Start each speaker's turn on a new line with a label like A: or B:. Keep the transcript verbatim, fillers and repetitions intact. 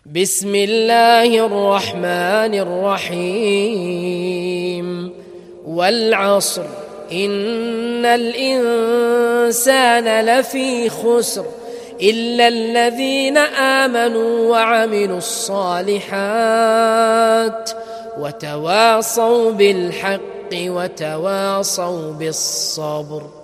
A: بسم الله الرحمن الرحيم والعصر إن الإنسان لفي خسر إلا الذين آمنوا وعملوا الصالحات وتواصوا بالحق وتواصوا بالصبر.